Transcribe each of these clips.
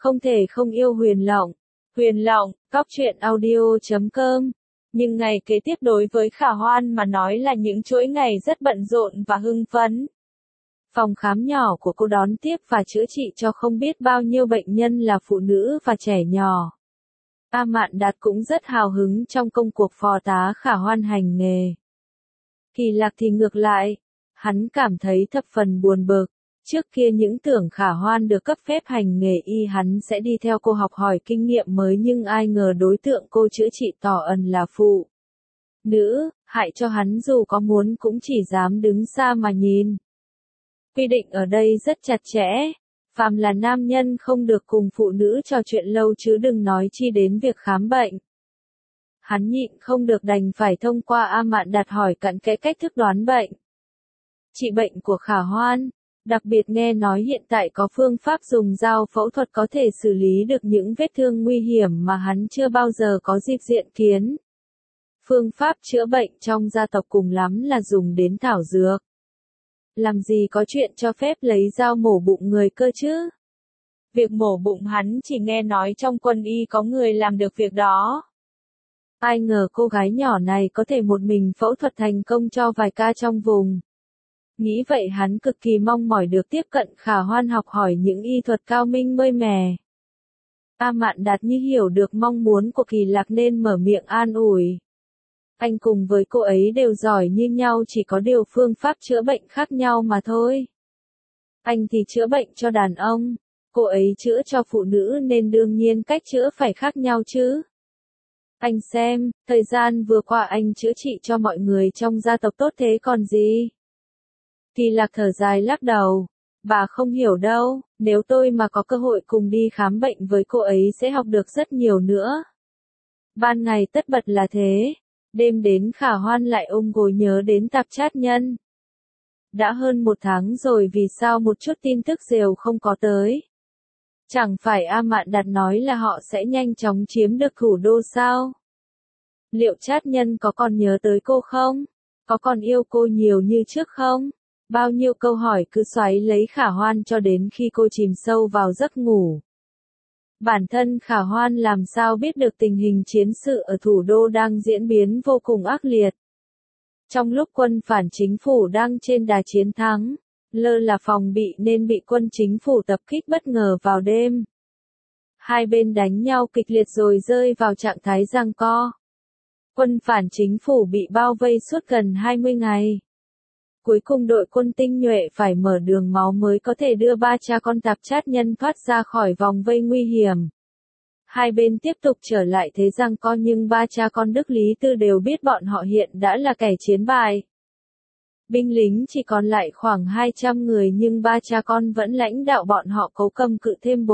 Không thể không yêu Huyền Lộng. Huyền Lộng, cóc truyện audio.com. Nhưng ngày kế tiếp đối với Khả Hoan mà nói là những chuỗi ngày rất bận rộn và hưng phấn. Phòng khám nhỏ của cô đón tiếp và chữa trị cho không biết bao nhiêu bệnh nhân là phụ nữ và trẻ nhỏ. A Mạn Đạt cũng rất hào hứng trong công cuộc phò tá Khả Hoan hành nghề. Kỳ Lạc thì ngược lại, hắn cảm thấy thập phần buồn bực. Trước kia những tưởng Khả Hoan được cấp phép hành nghề y hắn sẽ đi theo cô học hỏi kinh nghiệm mới, nhưng ai ngờ đối tượng cô chữa trị tỏ ẩn là phụ nữ, hại cho hắn dù có muốn cũng chỉ dám đứng xa mà nhìn. Quy định ở đây rất chặt chẽ, phàm là nam nhân không được cùng phụ nữ trò chuyện lâu chứ đừng nói chi đến việc khám bệnh. Hắn nhịn không được đành phải thông qua A Mạn Đạt hỏi cặn kẽ cách thức đoán bệnh, trị bệnh của Khả Hoan. Đặc biệt nghe nói hiện tại có phương pháp dùng dao phẫu thuật có thể xử lý được những vết thương nguy hiểm mà hắn chưa bao giờ có dịp diện kiến. Phương pháp chữa bệnh trong gia tộc cùng lắm là dùng đến thảo dược. Làm gì có chuyện cho phép lấy dao mổ bụng người cơ chứ? Việc mổ bụng hắn chỉ nghe nói trong quân y có người làm được việc đó. Ai ngờ cô gái nhỏ này có thể một mình phẫu thuật thành công cho vài ca trong vùng. Nghĩ vậy hắn cực kỳ mong mỏi được tiếp cận Khả Hoan học hỏi những y thuật cao minh mới mẻ. A Mạn Đạt như hiểu được mong muốn của Kỳ Lạc nên mở miệng an ủi. Anh cùng với cô ấy đều giỏi như nhau, chỉ có điều phương pháp chữa bệnh khác nhau mà thôi. Anh thì chữa bệnh cho đàn ông, cô ấy chữa cho phụ nữ nên đương nhiên cách chữa phải khác nhau chứ. Anh xem, thời gian vừa qua anh chữa trị cho mọi người trong gia tộc tốt thế còn gì. Kỳ Lạc thở dài lắc đầu. Bà không hiểu đâu, nếu tôi mà có cơ hội cùng đi khám bệnh với cô ấy sẽ học được rất nhiều nữa. Ban ngày tất bật là thế, đêm đến Khả Hoan lại ôm gối nhớ đến Tạp Chát Nhân. Đã hơn 1 tháng rồi vì sao một chút tin tức rều không có tới. Chẳng phải A Mạn Đạt nói là họ sẽ nhanh chóng chiếm được thủ đô sao? Liệu Chát Nhân có còn nhớ tới cô không? Có còn yêu cô nhiều như trước không? Bao nhiêu câu hỏi cứ xoáy lấy Khả Hoan cho đến khi cô chìm sâu vào giấc ngủ. Bản thân Khả Hoan làm sao biết được tình hình chiến sự ở thủ đô đang diễn biến vô cùng ác liệt. Trong lúc quân phản chính phủ đang trên đà chiến thắng, lơ là phòng bị nên bị quân chính phủ tập kích bất ngờ vào đêm. Hai bên đánh nhau kịch liệt rồi rơi vào trạng thái giằng co. Quân phản chính phủ bị bao vây suốt gần 20 ngày. Cuối cùng đội quân tinh nhuệ phải mở đường máu mới có thể đưa 3 cha con Tạp Chát Nhân thoát ra khỏi vòng vây nguy hiểm. Hai bên tiếp tục trở lại thế giằng co nhưng 3 cha con Đức Lý Tư đều biết bọn họ hiện đã là kẻ chiến bại. Binh lính chỉ còn lại khoảng 200 người nhưng 3 cha con vẫn lãnh đạo bọn họ cố cầm cự thêm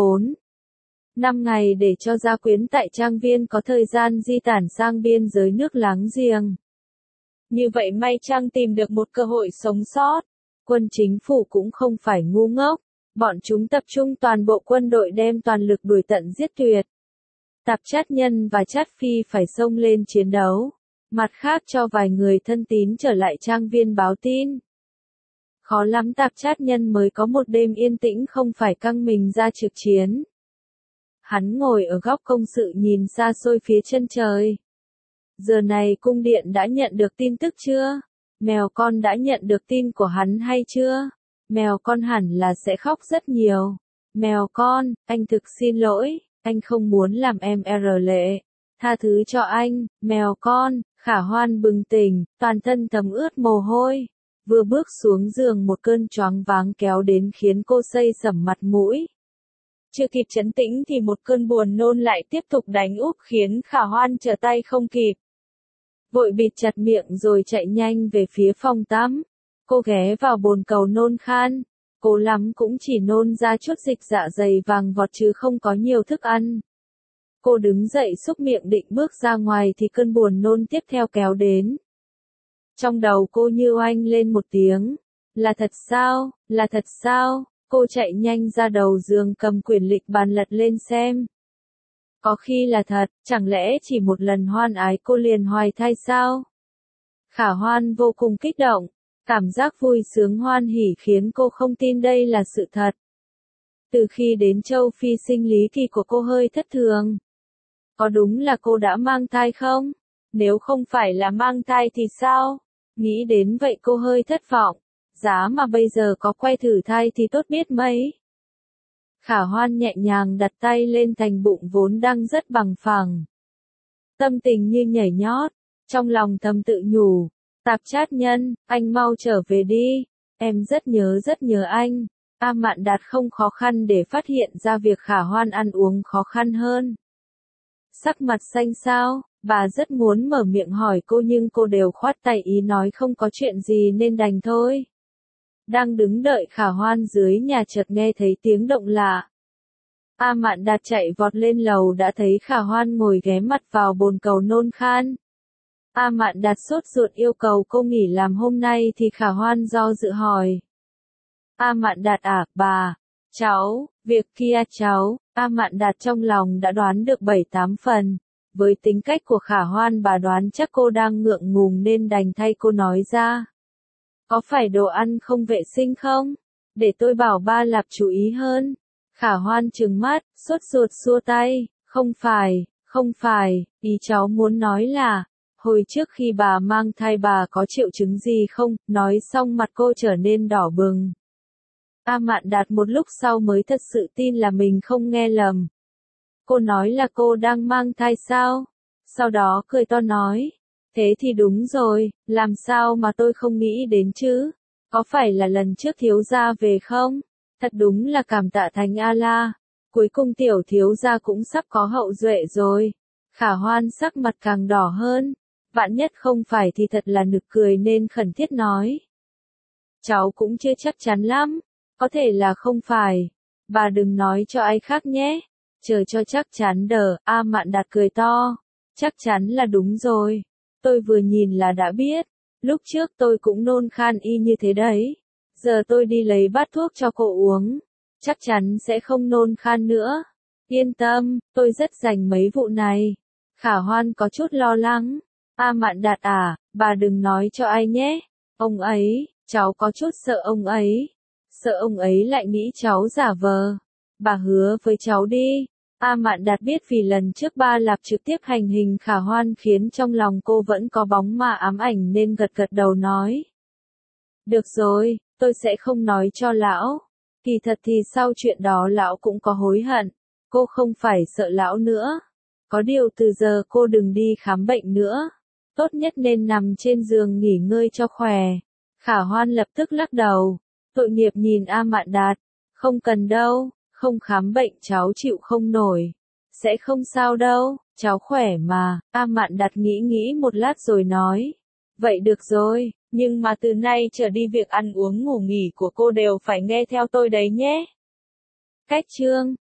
4-5 ngày để cho gia quyến tại trang viên có thời gian di tản sang biên giới nước láng giềng. Như vậy may chăng tìm được một cơ hội sống sót. Quân chính phủ cũng không phải ngu ngốc. Bọn chúng tập trung toàn bộ quân đội đem toàn lực đuổi tận giết tuyệt. Tạp Chát Nhân và Chát Phi phải xông lên chiến đấu. Mặt khác cho vài người thân tín trở lại trang viên báo tin. Khó lắm Tạp Chát Nhân mới có một đêm yên tĩnh không phải căng mình ra trực chiến. Hắn ngồi ở góc công sự nhìn xa xôi phía chân trời. Giờ này cung điện đã nhận được tin tức chưa? Mèo con đã nhận được tin của hắn hay chưa? Mèo con hẳn là sẽ khóc rất nhiều. Mèo con, anh thực xin lỗi, anh không muốn làm em lệ. Tha thứ cho anh, mèo con. Khả Hoan bừng tỉnh, toàn thân thấm ướt mồ hôi. Vừa bước xuống giường một cơn choáng váng kéo đến khiến cô xây sẩm mặt mũi. Chưa kịp trấn tĩnh thì một cơn buồn nôn lại tiếp tục đánh úp khiến Khả Hoan trở tay không kịp. Vội bịt chặt miệng rồi chạy nhanh về phía phòng tắm. Cô ghé vào bồn cầu nôn khan. Cố lắm cũng chỉ nôn ra chút dịch dạ dày vàng vọt chứ không có nhiều thức ăn. Cô đứng dậy xúc miệng định bước ra ngoài thì cơn buồn nôn tiếp theo kéo đến. Trong đầu cô như oanh lên một tiếng. Là thật sao? Là thật sao? Cô chạy nhanh ra đầu giường cầm quyển lịch bàn lật lên xem. Có khi là thật, chẳng lẽ chỉ một lần hoan ái cô liền hoài thai sao? Khả Hoan vô cùng kích động, cảm giác vui sướng hoan hỉ khiến cô không tin đây là sự thật. Từ khi đến châu Phi sinh lý kỳ của cô hơi thất thường. Có đúng là cô đã mang thai không? Nếu không phải là mang thai thì sao? Nghĩ đến vậy cô hơi thất vọng. Giá mà bây giờ có quay thử thai thì tốt biết mấy. Khả Hoan nhẹ nhàng đặt tay lên thành bụng vốn đang rất bằng phẳng. Tâm tình như nhảy nhót, trong lòng thầm tự nhủ. Tạp chát nhân, anh mau trở về đi. Em rất nhớ anh. A Mạn Đạt không khó khăn để phát hiện ra việc Khả Hoan ăn uống khó khăn hơn. Sắc mặt xanh xao, bà rất muốn mở miệng hỏi cô nhưng cô đều khoát tay ý nói không có chuyện gì nên đành thôi. Đang đứng đợi Khả Hoan dưới nhà chợt nghe thấy tiếng động lạ. A Mạn Đạt chạy vọt lên lầu đã thấy Khả Hoan ngồi ghé mặt vào bồn cầu nôn khan. A Mạn Đạt sốt ruột yêu cầu cô nghỉ làm hôm nay thì Khả Hoan do dự hỏi. A Mạn Đạt à, bà, cháu, việc kia cháu, A Mạn Đạt trong lòng đã đoán được 7-8 phần. Với tính cách của Khả Hoan bà đoán chắc cô đang ngượng ngùng nên đành thay cô nói ra. Có phải đồ ăn không vệ sinh không? Để tôi bảo ba Lạp chú ý hơn. Khả Hoan trừng mắt, sốt ruột xua tay, không phải, ý cháu muốn nói là, hồi trước khi bà mang thai bà có triệu chứng gì không? Nói xong mặt cô trở nên đỏ bừng. A Mạn Đạt một lúc sau mới thật sự tin là mình không nghe lầm. Cô nói là cô đang mang thai sao? Sau đó cười to nói. Thế thì đúng rồi, làm sao mà tôi không nghĩ đến chứ? Có phải là lần trước thiếu gia về không? Thật đúng là cảm tạ Thánh A-la. Cuối cùng tiểu thiếu gia cũng sắp có hậu duệ rồi. Khả Hoan sắc mặt càng đỏ hơn. Vạn nhất không phải thì thật là nực cười nên khẩn thiết nói. Cháu cũng chưa chắc chắn lắm. Có thể là không phải. Bà đừng nói cho ai khác nhé. Chờ cho chắc chắn đờ, A Mạn Đạt cười to. Chắc chắn là đúng rồi. Tôi vừa nhìn là đã biết. Lúc trước tôi cũng nôn khan y như thế đấy. Giờ tôi đi lấy bát thuốc cho cô uống. Chắc chắn sẽ không nôn khan nữa. Yên tâm, tôi rất rành mấy vụ này. Khả Hoan có chút lo lắng. A Mạn Đạt à, bà đừng nói cho ai nhé. Ông ấy, cháu có chút sợ ông ấy. Sợ ông ấy lại nghĩ cháu giả vờ. Bà hứa với cháu đi. A Mạn Đạt biết vì lần trước ba Lạp trực tiếp hành hình Khả Hoan khiến trong lòng cô vẫn có bóng ma ám ảnh nên gật gật đầu nói. Được rồi, tôi sẽ không nói cho lão. Kỳ thật thì sau chuyện đó lão cũng có hối hận. Cô không phải sợ lão nữa. Có điều từ giờ cô đừng đi khám bệnh nữa. Tốt nhất nên nằm trên giường nghỉ ngơi cho khỏe. Khả Hoan lập tức lắc đầu. Tội nghiệp nhìn A Mạn Đạt. Không cần đâu, không khám bệnh cháu chịu không nổi. Sẽ không sao đâu, cháu khỏe mà. A Mạn Đạt nghĩ một lát rồi nói. Vậy được rồi, nhưng mà từ nay trở đi việc ăn uống ngủ nghỉ của cô đều phải nghe theo tôi đấy nhé. Cách chương